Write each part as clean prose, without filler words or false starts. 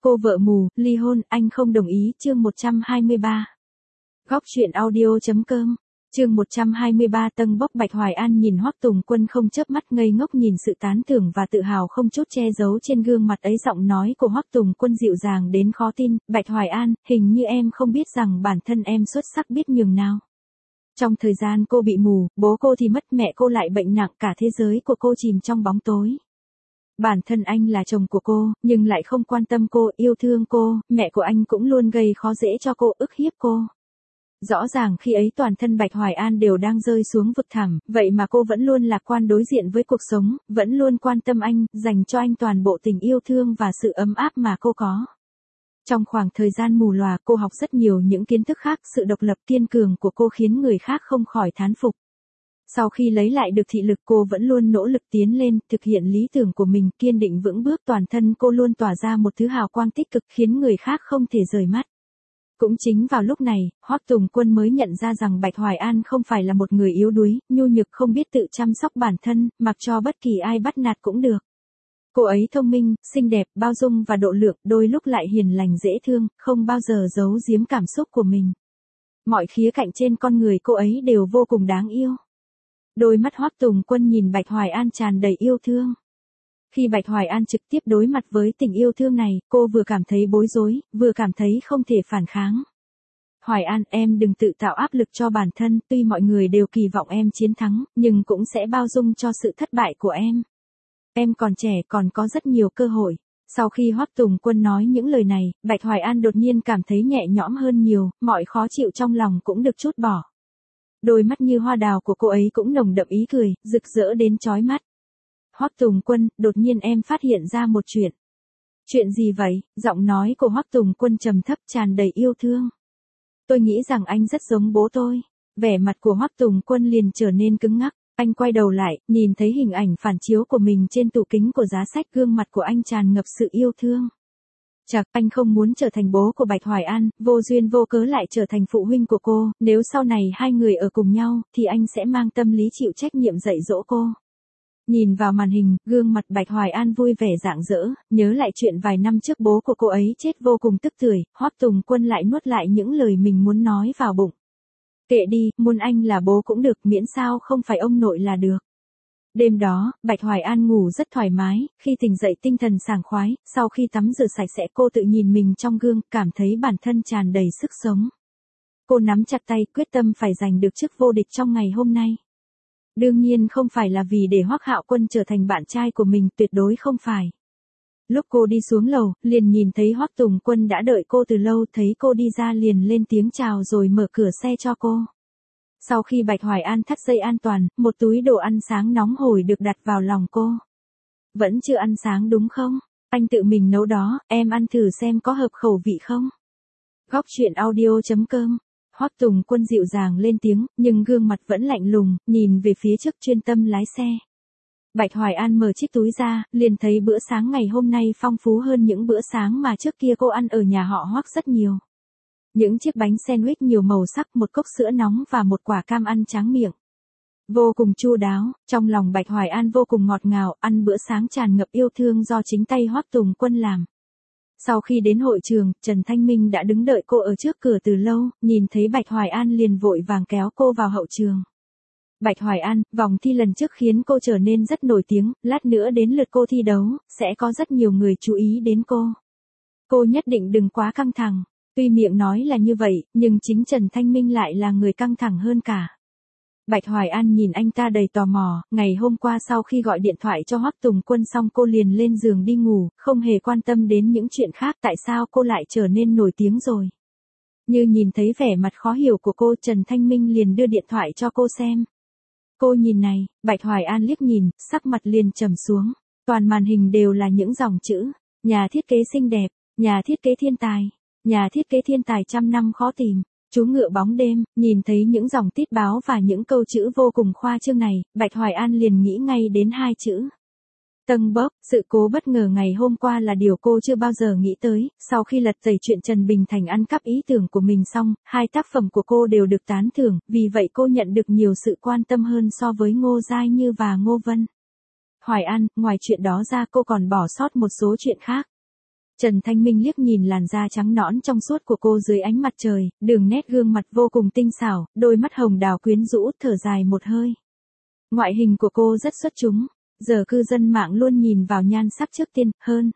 Cô vợ mù, ly hôn, anh không đồng ý, chương 123. Góc truyện audio.com, chương 123 tâng bốc. Bạch Hoài An nhìn Hoắc Tùng Quân không chớp mắt, ngây ngốc nhìn sự tán thưởng và tự hào không chút che giấu trên gương mặt ấy. Giọng nói của Hoắc Tùng Quân dịu dàng đến khó tin. Bạch Hoài An, hình như em không biết rằng bản thân em xuất sắc biết nhường nào. Trong thời gian cô bị mù, bố cô thì mất, mẹ cô lại bệnh nặng, cả thế giới của cô chìm trong bóng tối. Bản thân anh là chồng của cô, nhưng lại không quan tâm cô, yêu thương cô, mẹ của anh cũng luôn gây khó dễ cho cô, ức hiếp cô. Rõ ràng khi ấy toàn thân Bạch Hoài An đều đang rơi xuống vực thẳm, vậy mà cô vẫn luôn lạc quan đối diện với cuộc sống, vẫn luôn quan tâm anh, dành cho anh toàn bộ tình yêu thương và sự ấm áp mà cô có. Trong khoảng thời gian mù lòa, cô học rất nhiều những kiến thức khác, sự độc lập kiên cường của cô khiến người khác không khỏi thán phục. Sau khi lấy lại được thị lực, cô vẫn luôn nỗ lực tiến lên, thực hiện lý tưởng của mình, kiên định vững bước, toàn thân cô luôn tỏa ra một thứ hào quang tích cực khiến người khác không thể rời mắt. Cũng chính vào lúc này, Hoắc Tùng Quân mới nhận ra rằng Bạch Hoài An không phải là một người yếu đuối, nhu nhược không biết tự chăm sóc bản thân, mặc cho bất kỳ ai bắt nạt cũng được. Cô ấy thông minh, xinh đẹp, bao dung và độ lượng, đôi lúc lại hiền lành dễ thương, không bao giờ giấu giếm cảm xúc của mình. Mọi khía cạnh trên con người cô ấy đều vô cùng đáng yêu. Đôi mắt Hoắc Tùng Quân nhìn Bạch Hoài An tràn đầy yêu thương. Khi Bạch Hoài An trực tiếp đối mặt với tình yêu thương này, cô vừa cảm thấy bối rối, vừa cảm thấy không thể phản kháng. Hoài An, em đừng tự tạo áp lực cho bản thân, tuy mọi người đều kỳ vọng em chiến thắng, nhưng cũng sẽ bao dung cho sự thất bại của em. Em còn trẻ, còn có rất nhiều cơ hội. Sau khi Hoắc Tùng Quân nói những lời này, Bạch Hoài An đột nhiên cảm thấy nhẹ nhõm hơn nhiều, mọi khó chịu trong lòng cũng được trút bỏ. Đôi mắt như hoa đào của cô ấy cũng nồng đậm ý cười, rực rỡ đến chói mắt. Hoắc Tùng Quân, đột nhiên em phát hiện ra một chuyện. Chuyện gì vậy? Giọng nói của Hoắc Tùng Quân trầm thấp tràn đầy yêu thương. Tôi nghĩ rằng anh rất giống bố tôi. Vẻ mặt của Hoắc Tùng Quân liền trở nên cứng ngắc. Anh quay đầu lại, nhìn thấy hình ảnh phản chiếu của mình trên tủ kính của giá sách, gương mặt của anh tràn ngập sự yêu thương. Chật, anh không muốn trở thành bố của Bạch Hoài An, vô duyên vô cớ lại trở thành phụ huynh của cô, nếu sau này hai người ở cùng nhau, thì anh sẽ mang tâm lý chịu trách nhiệm dạy dỗ cô. Nhìn vào màn hình, gương mặt Bạch Hoài An vui vẻ rạng rỡ, nhớ lại chuyện vài năm trước bố của cô ấy chết vô cùng tức tưởi, Hoắc Tùng Quân lại nuốt lại những lời mình muốn nói vào bụng. Kệ đi, muốn anh là bố cũng được, miễn sao không phải ông nội là được. Đêm đó, Bạch Hoài An ngủ rất thoải mái, khi tỉnh dậy tinh thần sảng khoái, sau khi tắm rửa sạch sẽ cô tự nhìn mình trong gương, cảm thấy bản thân tràn đầy sức sống. Cô nắm chặt tay, quyết tâm phải giành được chức vô địch trong ngày hôm nay. Đương nhiên không phải là vì để Hoắc Hạo Quân trở thành bạn trai của mình, tuyệt đối không phải. Lúc cô đi xuống lầu, liền nhìn thấy Hoắc Tùng Quân đã đợi cô từ lâu, thấy cô đi ra liền lên tiếng chào rồi mở cửa xe cho cô. Sau khi Bạch Hoài An thắt dây an toàn, một túi đồ ăn sáng nóng hổi được đặt vào lòng cô. Vẫn chưa ăn sáng đúng không? Anh tự mình nấu đó, em ăn thử xem có hợp khẩu vị không? Góc truyện audio.com. Hoắc Tùng Quân dịu dàng lên tiếng, nhưng gương mặt vẫn lạnh lùng, nhìn về phía trước chuyên tâm lái xe. Bạch Hoài An mở chiếc túi ra, liền thấy bữa sáng ngày hôm nay phong phú hơn những bữa sáng mà trước kia cô ăn ở nhà họ Hoắc rất nhiều. Những chiếc bánh sandwich nhiều màu sắc, một cốc sữa nóng và một quả cam ăn tráng miệng. Vô cùng chu đáo, trong lòng Bạch Hoài An vô cùng ngọt ngào, ăn bữa sáng tràn ngập yêu thương do chính tay Hoắc Tùng Quân làm. Sau khi đến hội trường, Trần Thanh Minh đã đứng đợi cô ở trước cửa từ lâu, nhìn thấy Bạch Hoài An liền vội vàng kéo cô vào hậu trường. Bạch Hoài An, vòng thi lần trước khiến cô trở nên rất nổi tiếng, lát nữa đến lượt cô thi đấu, sẽ có rất nhiều người chú ý đến cô. Cô nhất định đừng quá căng thẳng. Tuy miệng nói là như vậy, nhưng chính Trần Thanh Minh lại là người căng thẳng hơn cả. Bạch Hoài An nhìn anh ta đầy tò mò, ngày hôm qua sau khi gọi điện thoại cho Hoắc Tùng Quân xong cô liền lên giường đi ngủ, không hề quan tâm đến những chuyện khác, tại sao cô lại trở nên nổi tiếng rồi. Như nhìn thấy vẻ mặt khó hiểu của cô, Trần Thanh Minh liền đưa điện thoại cho cô xem. Cô nhìn này, Bạch Hoài An liếc nhìn, sắc mặt liền trầm xuống, toàn màn hình đều là những dòng chữ, nhà thiết kế xinh đẹp, nhà thiết kế thiên tài. Nhà thiết kế thiên tài trăm năm khó tìm, chú ngựa bóng đêm, nhìn thấy những dòng tít báo và những câu chữ vô cùng khoa trương này, Bạch Hoài An liền nghĩ ngay đến hai chữ. Tâng bốc, sự cố bất ngờ ngày hôm qua là điều cô chưa bao giờ nghĩ tới, sau khi lật tẩy chuyện Trần Bình Thành ăn cắp ý tưởng của mình xong, hai tác phẩm của cô đều được tán thưởng, vì vậy cô nhận được nhiều sự quan tâm hơn so với Ngô Giai Như và Ngô Vân. Hoài An, ngoài chuyện đó ra cô còn bỏ sót một số chuyện khác. Trần Thanh Minh liếc nhìn làn da trắng nõn trong suốt của cô dưới ánh mặt trời, đường nét gương mặt vô cùng tinh xảo, đôi mắt hồng đào quyến rũ, thở dài một hơi. Ngoại hình của cô rất xuất chúng, giờ cư dân mạng luôn nhìn vào nhan sắc trước tiên, hơn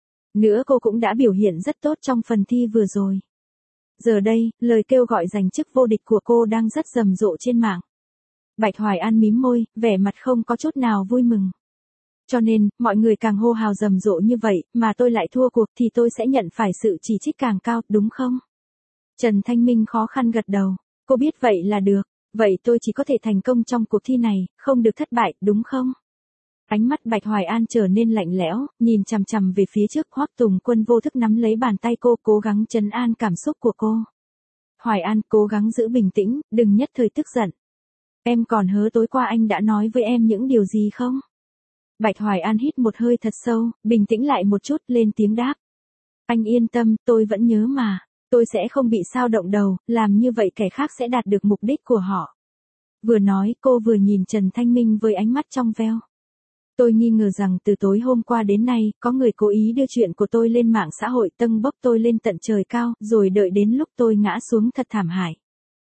nữa cô cũng đã biểu hiện rất tốt trong phần thi vừa rồi. Giờ đây, lời kêu gọi giành chức vô địch của cô đang rất rầm rộ trên mạng. Bạch Hoài An mím môi, vẻ mặt không có chút nào vui mừng. Cho nên, mọi người càng hô hào rầm rộ như vậy, mà tôi lại thua cuộc thì tôi sẽ nhận phải sự chỉ trích càng cao, đúng không? Trần Thanh Minh khó khăn gật đầu. Cô biết vậy là được. Vậy tôi chỉ có thể thành công trong cuộc thi này, không được thất bại, đúng không? Ánh mắt Bạch Hoài An trở nên lạnh lẽo, nhìn chằm chằm về phía trước. Hoắc Tùng Quân vô thức nắm lấy bàn tay cô, cố gắng trấn an cảm xúc của cô. Hoài An, cố gắng giữ bình tĩnh, đừng nhất thời tức giận. Em còn nhớ tối qua anh đã nói với em những điều gì không? Bạch Hoài An hít một hơi thật sâu, bình tĩnh lại một chút, lên tiếng đáp. Anh yên tâm, tôi vẫn nhớ mà. Tôi sẽ không bị sao động đầu, làm như vậy kẻ khác sẽ đạt được mục đích của họ. Vừa nói, cô vừa nhìn Trần Thanh Minh với ánh mắt trong veo. Tôi nghi ngờ rằng từ tối hôm qua đến nay, có người cố ý đưa chuyện của tôi lên mạng xã hội, tâng bốc tôi lên tận trời cao, rồi đợi đến lúc tôi ngã xuống thật thảm hại.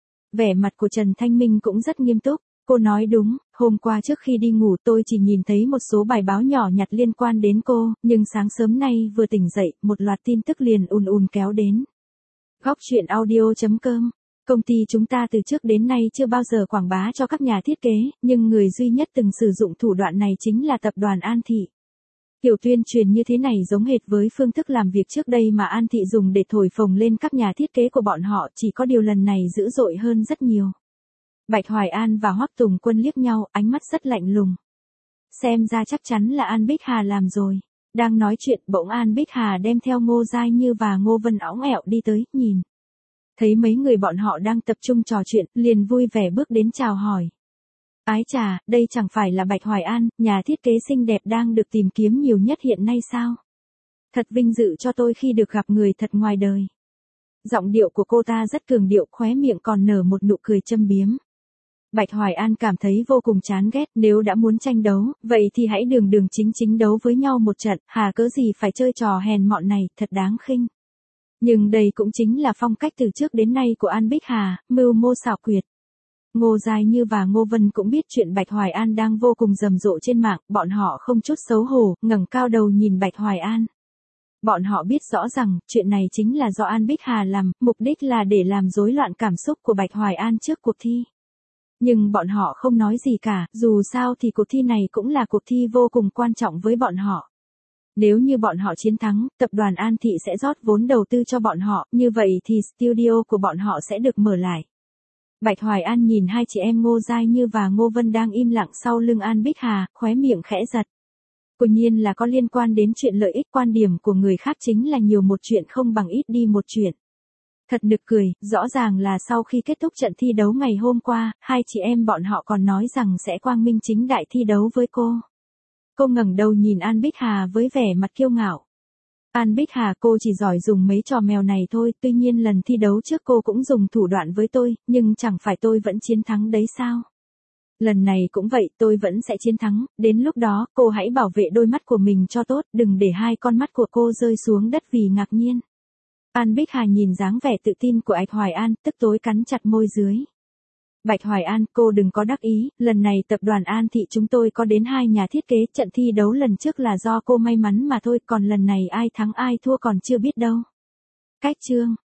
Vẻ mặt của Trần Thanh Minh cũng rất nghiêm túc. Cô nói đúng, hôm qua trước khi đi ngủ tôi chỉ nhìn thấy một số bài báo nhỏ nhặt liên quan đến cô, nhưng sáng sớm nay vừa tỉnh dậy, một loạt tin tức liền ùn ùn kéo đến. Góc truyện audio.com. Công ty chúng ta từ trước đến nay chưa bao giờ quảng bá cho các nhà thiết kế, nhưng người duy nhất từng sử dụng thủ đoạn này chính là tập đoàn An Thị. Kiểu tuyên truyền như thế này giống hệt với phương thức làm việc trước đây mà An Thị dùng để thổi phồng lên các nhà thiết kế của bọn họ, chỉ có điều lần này dữ dội hơn rất nhiều. Bạch Hoài An và Hoắc Tùng Quân liếc nhau, ánh mắt rất lạnh lùng. Xem ra chắc chắn là An Bích Hà làm rồi. Đang nói chuyện, bỗng An Bích Hà đem theo Ngô Giai Như và Ngô Vân õng ẹo đi tới, nhìn. Thấy mấy người bọn họ đang tập trung trò chuyện, liền vui vẻ bước đến chào hỏi. Ái chà, đây chẳng phải là Bạch Hoài An, nhà thiết kế xinh đẹp đang được tìm kiếm nhiều nhất hiện nay sao? Thật vinh dự cho tôi khi được gặp người thật ngoài đời. Giọng điệu của cô ta rất cường điệu, khóe miệng còn nở một nụ cười châm biếm. Bạch Hoài An cảm thấy vô cùng chán ghét, nếu đã muốn tranh đấu, vậy thì hãy đường đường chính chính đấu với nhau một trận, hà cớ gì phải chơi trò hèn mọn này, thật đáng khinh. Nhưng đây cũng chính là phong cách từ trước đến nay của An Bích Hà, mưu mô xảo quyệt. Ngô Giai Như và Ngô Vân cũng biết chuyện Bạch Hoài An đang vô cùng rầm rộ trên mạng, bọn họ không chút xấu hổ, ngẩng cao đầu nhìn Bạch Hoài An. Bọn họ biết rõ rằng, chuyện này chính là do An Bích Hà làm, mục đích là để làm rối loạn cảm xúc của Bạch Hoài An trước cuộc thi. Nhưng bọn họ không nói gì cả, dù sao thì cuộc thi này cũng là cuộc thi vô cùng quan trọng với bọn họ. Nếu như bọn họ chiến thắng, tập đoàn An Thị sẽ rót vốn đầu tư cho bọn họ, như vậy thì studio của bọn họ sẽ được mở lại. Bạch Hoài An nhìn hai chị em Ngô Giai Như và Ngô Vân đang im lặng sau lưng An Bích Hà, khóe miệng khẽ giật. Quả nhiên là có liên quan đến chuyện lợi ích, quan điểm của người khác chính là nhiều một chuyện không bằng ít đi một chuyện. Thật nực cười, rõ ràng là sau khi kết thúc trận thi đấu ngày hôm qua, hai chị em bọn họ còn nói rằng sẽ quang minh chính đại thi đấu với cô. Cô ngẩng đầu nhìn An Bích Hà với vẻ mặt kiêu ngạo. An Bích Hà, cô chỉ giỏi dùng mấy trò mèo này thôi, tuy nhiên lần thi đấu trước cô cũng dùng thủ đoạn với tôi, nhưng chẳng phải tôi vẫn chiến thắng đấy sao? Lần này cũng vậy, tôi vẫn sẽ chiến thắng, đến lúc đó, cô hãy bảo vệ đôi mắt của mình cho tốt, đừng để hai con mắt của cô rơi xuống đất vì ngạc nhiên. An Bích Hà nhìn dáng vẻ tự tin của Bạch Hoài An, tức tối cắn chặt môi dưới. Bạch Hoài An, cô đừng có đắc ý, lần này tập đoàn An Thị chúng tôi có đến 2 nhà thiết kế, trận thi đấu lần trước là do cô may mắn mà thôi, còn lần này ai thắng ai thua còn chưa biết đâu. Cách chương